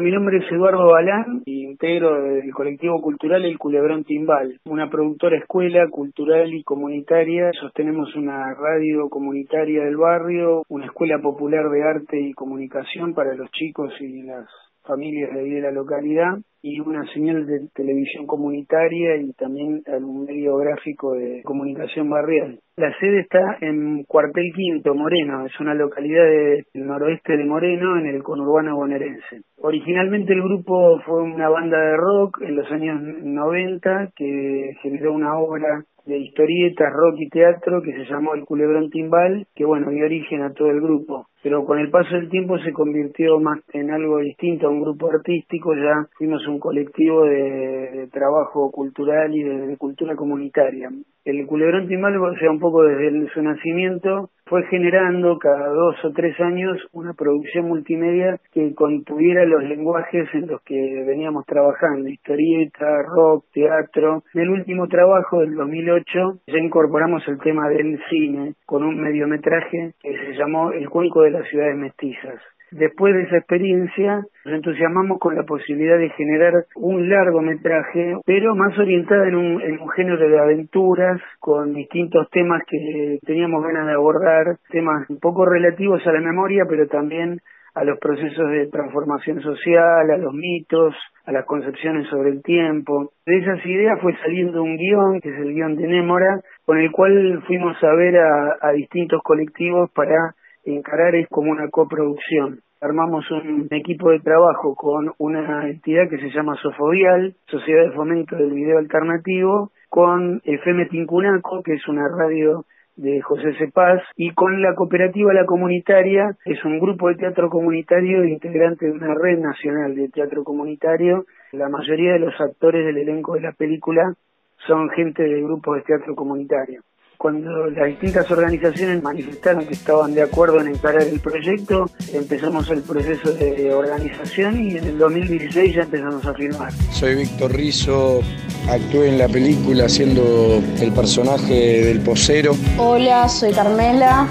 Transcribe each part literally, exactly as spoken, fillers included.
Mi nombre es Eduardo Balán, integro del colectivo cultural El Culebrón Timbal, una productora escuela cultural y comunitaria. Sostenemos una radio comunitaria del barrio, una escuela popular de arte y comunicación para los chicos y las familias de ahí de la localidad, y una señal de televisión comunitaria y también algún medio gráfico de comunicación barrial. La sede está en Cuartel Quinto, Moreno, es una localidad del noroeste de Moreno, en el conurbano bonaerense. Originalmente el grupo fue una banda de rock en los años noventa que generó una obra de historietas, rock y teatro que se llamó El Culebrón Timbal, que bueno, dio origen a todo el grupo. Pero con el paso del tiempo se convirtió más en algo distinto a un grupo artístico. Ya fuimos un colectivo de, de trabajo cultural y de, de cultura comunitaria. El Culebrón Timbal, o sea, un poco desde su nacimiento, fue generando cada dos o tres años una producción multimedia que contuviera los lenguajes en los que veníamos trabajando, historieta, rock, teatro. En el último trabajo del dos mil ocho ya incorporamos el tema del cine con un mediometraje que se llamó El Cuenco de las Ciudades Mestizas. Después de esa experiencia, nos entusiasmamos con la posibilidad de generar un largometraje, pero más orientado en un, en un género de aventuras, con distintos temas que teníamos ganas de abordar, temas un poco relativos a la memoria, pero también a los procesos de transformación social, a los mitos, a las concepciones sobre el tiempo. De esas ideas fue saliendo un guión, que es el guión de Némora, con el cual fuimos a ver a, a distintos colectivos para encarar es como una coproducción. Armamos un equipo de trabajo con una entidad que se llama Sofovial, Sociedad de Fomento del Video Alternativo, con F M Tincunaco, que es una radio de José Cepaz, y con la cooperativa La Comunitaria, que es un grupo de teatro comunitario integrante de una red nacional de teatro comunitario. La mayoría de los actores del elenco de la película son gente de grupos de teatro comunitario. Cuando las distintas organizaciones manifestaron que estaban de acuerdo en encarar el proyecto, empezamos el proceso de organización y en el dos mil dieciséis ya empezamos a filmar. Soy Víctor Rizzo, actué en la película haciendo el personaje del posero. Hola, soy Carmela,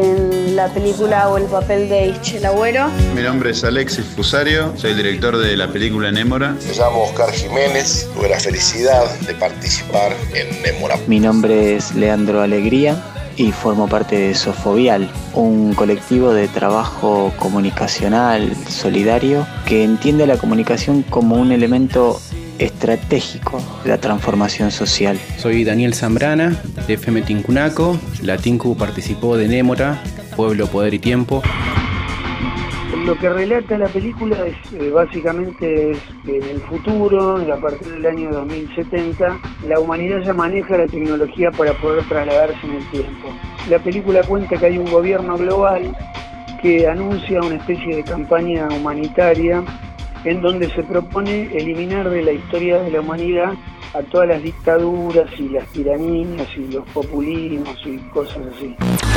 en la película hago el papel de Ischel Agüero. Mi nombre es Alexis Fusario, soy director de la película Némora. Me llamo Oscar Jiménez, tuve la felicidad de participar en Némora. Mi nombre es Leandro Alegría y formo parte de Sofovial, un colectivo de trabajo comunicacional solidario que entiende la comunicación como un elemento estratégico de la transformación social. Soy Daniel Zambrana, de F M Tincunaco. La Tinku participó de Némora, Pueblo, Poder y Tiempo. Lo que relata la película es eh, básicamente es que en el futuro, a partir del año dos mil setenta, la humanidad ya maneja la tecnología para poder trasladarse en el tiempo. La película cuenta que hay un gobierno global que anuncia una especie de campaña humanitaria en donde se propone eliminar de la historia de la humanidad a todas las dictaduras y las tiranías y los populismos y cosas así.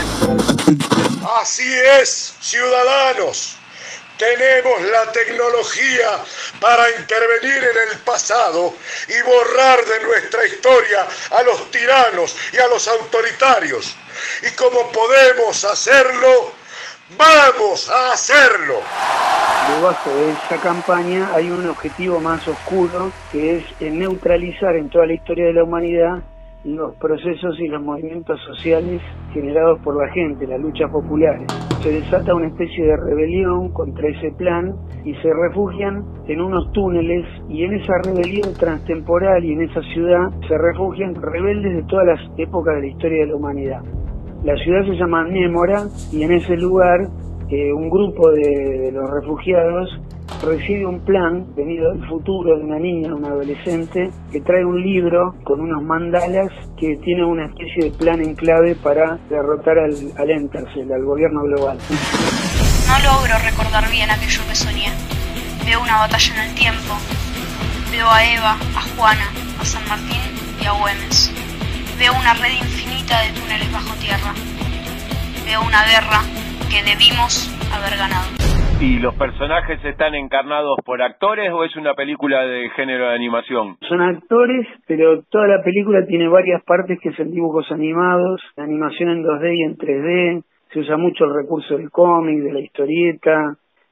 Así es, ciudadanos. Tenemos la tecnología para intervenir en el pasado y borrar de nuestra historia a los tiranos y a los autoritarios. Y como podemos hacerlo, ¡vamos a hacerlo! Debajo de esa campaña hay un objetivo más oscuro, que es neutralizar en toda la historia de la humanidad los procesos y los movimientos sociales generados por la gente, las luchas populares. Se desata una especie de rebelión contra ese plan y se refugian en unos túneles, y en esa rebelión transtemporal y en esa ciudad se refugian rebeldes de todas las épocas de la historia de la humanidad. La ciudad se llama Némora y en ese lugar eh, un grupo de, de los refugiados recibe un plan venido del futuro de una niña, una adolescente, que trae un libro con unos mandalas que tiene una especie de plan en clave para derrotar al, al Entercel, al gobierno global. No logro recordar bien aquello que soñé. Veo una batalla en el tiempo. Veo a Eva, a Juana, a San Martín y a Güemes. Veo una red infinita de túneles bajo tierra. Veo una guerra que debimos haber ganado. ¿Y los personajes están encarnados por actores o es una película de género de animación? Son actores, pero toda la película tiene varias partes que son dibujos animados, animación en dos D y en tres D. Se usa mucho el recurso del cómic, de la historieta.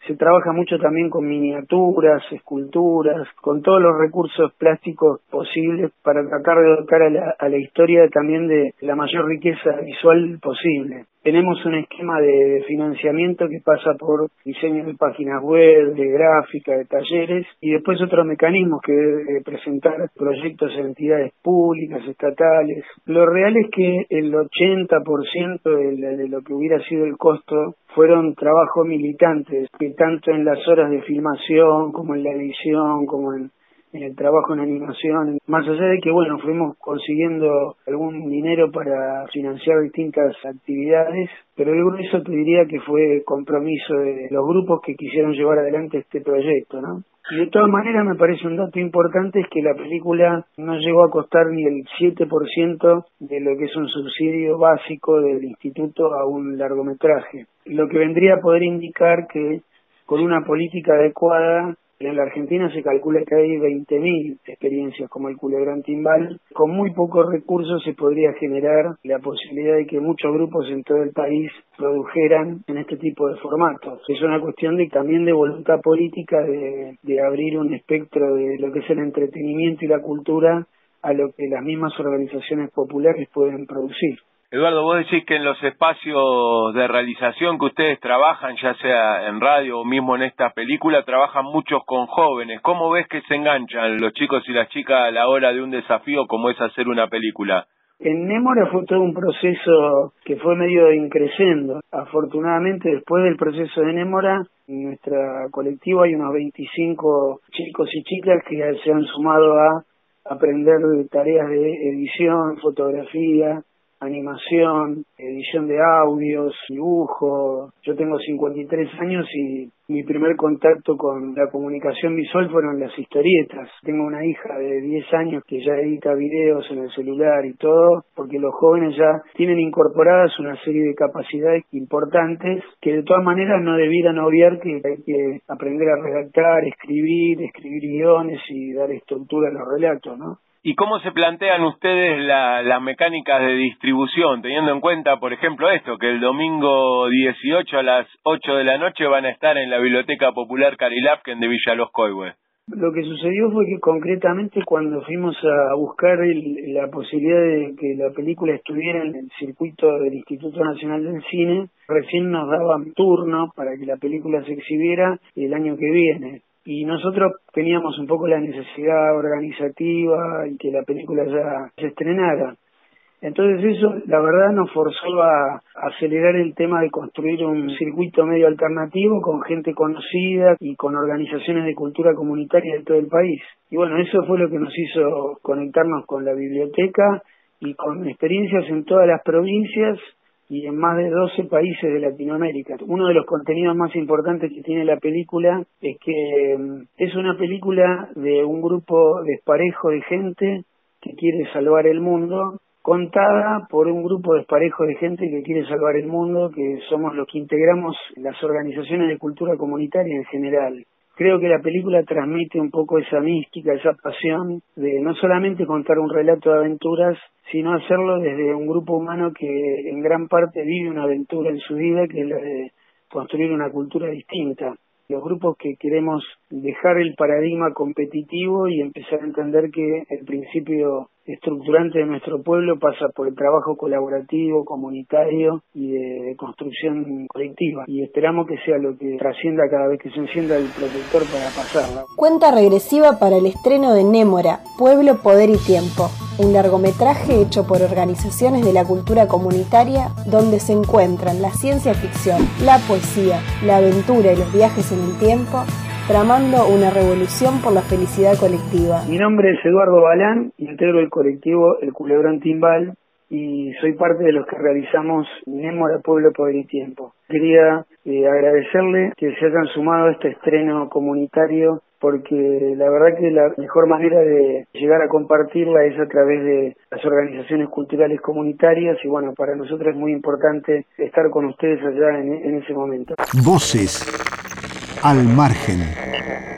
Se trabaja mucho también con miniaturas, esculturas, con todos los recursos plásticos posibles para tratar de dotar a la, a la historia también de la mayor riqueza visual posible. Tenemos un esquema de financiamiento que pasa por diseño de páginas web, de gráfica, de talleres y después otros mecanismos que de presentar proyectos en entidades públicas, estatales. Lo real es que el ochenta por ciento de, de lo que hubiera sido el costo fueron trabajos militantes, que tanto en las horas de filmación como en la edición, como en en el trabajo en animación, más allá de que, bueno, fuimos consiguiendo algún dinero para financiar distintas actividades, pero el grueso te diría que fue compromiso de los grupos que quisieron llevar adelante este proyecto, ¿no? Y de todas maneras me parece un dato importante es que la película no llegó a costar ni el siete por ciento de lo que es un subsidio básico del instituto a un largometraje, lo que vendría a poder indicar que con una política adecuada en la Argentina se calcula que hay veinte mil experiencias como el Culebrón Timbal. Con muy pocos recursos se podría generar la posibilidad de que muchos grupos en todo el país produjeran en este tipo de formatos. Es una cuestión de también de voluntad política de, de abrir un espectro de lo que es el entretenimiento y la cultura a lo que las mismas organizaciones populares pueden producir. Eduardo, vos decís que en los espacios de realización que ustedes trabajan, ya sea en radio o mismo en esta película, trabajan muchos con jóvenes. ¿Cómo ves que se enganchan los chicos y las chicas a la hora de un desafío como es hacer una película? En Némora fue todo un proceso que fue medio increciendo. Afortunadamente, después del proceso de Némora, en nuestro colectivo hay unos veinticinco chicos y chicas que se han sumado a aprender tareas de edición, fotografía, animación, edición de audios, dibujo. Yo tengo cincuenta y tres años y mi primer contacto con la comunicación visual fueron las historietas. Tengo una hija de diez años que ya edita videos en el celular y todo, porque los jóvenes ya tienen incorporadas una serie de capacidades importantes que de todas maneras no debieran obviar que hay que aprender a redactar, escribir, escribir guiones y dar estructura a los relatos, ¿no? ¿Y cómo se plantean ustedes la, las mecánicas de distribución, teniendo en cuenta, por ejemplo, esto, que el domingo dieciocho a las ocho de la noche van a estar en la Biblioteca Popular Carilafken de Villa Los Coihues? Lo que sucedió fue que concretamente cuando fuimos a buscar el, la posibilidad de que la película estuviera en el circuito del Instituto Nacional del Cine, recién nos daban turno para que la película se exhibiera el año que viene. Y nosotros teníamos un poco la necesidad organizativa y que la película ya se estrenara. Entonces eso, la verdad, nos forzó a acelerar el tema de construir un circuito medio alternativo con gente conocida y con organizaciones de cultura comunitaria de todo el país. Y bueno, eso fue lo que nos hizo conectarnos con la biblioteca y con experiencias en todas las provincias y en más de doce países de Latinoamérica. Uno de los contenidos más importantes que tiene la película es que es una película de un grupo desparejo de gente que quiere salvar el mundo, contada por un grupo desparejo de gente que quiere salvar el mundo, que somos los que integramos las organizaciones de cultura comunitaria en general. Creo que la película transmite un poco esa mística, esa pasión de no solamente contar un relato de aventuras, sino hacerlo desde un grupo humano que en gran parte vive una aventura en su vida, que es la de construir una cultura distinta. Los grupos que queremos dejar el paradigma competitivo y empezar a entender que el principio estructurante de nuestro pueblo pasa por el trabajo colaborativo, comunitario y de, de construcción colectiva. Y esperamos que sea lo que trascienda cada vez que se encienda el protector para pasarla. Cuenta regresiva para el estreno de Némora, Pueblo, Poder y Tiempo, un largometraje hecho por organizaciones de la cultura comunitaria donde se encuentran la ciencia ficción, la poesía, la aventura y los viajes en el tiempo, tramando una revolución por la felicidad colectiva. Mi nombre es Eduardo Balán, integro el colectivo El Culebrón Timbal y soy parte de los que realizamos Némora, Pueblo, Poder y Tiempo. Quería eh, agradecerle que se hayan sumado a este estreno comunitario, porque la verdad que la mejor manera de llegar a compartirla es a través de las organizaciones culturales comunitarias y bueno, para nosotros es muy importante estar con ustedes allá en, en ese momento. Voces al margen.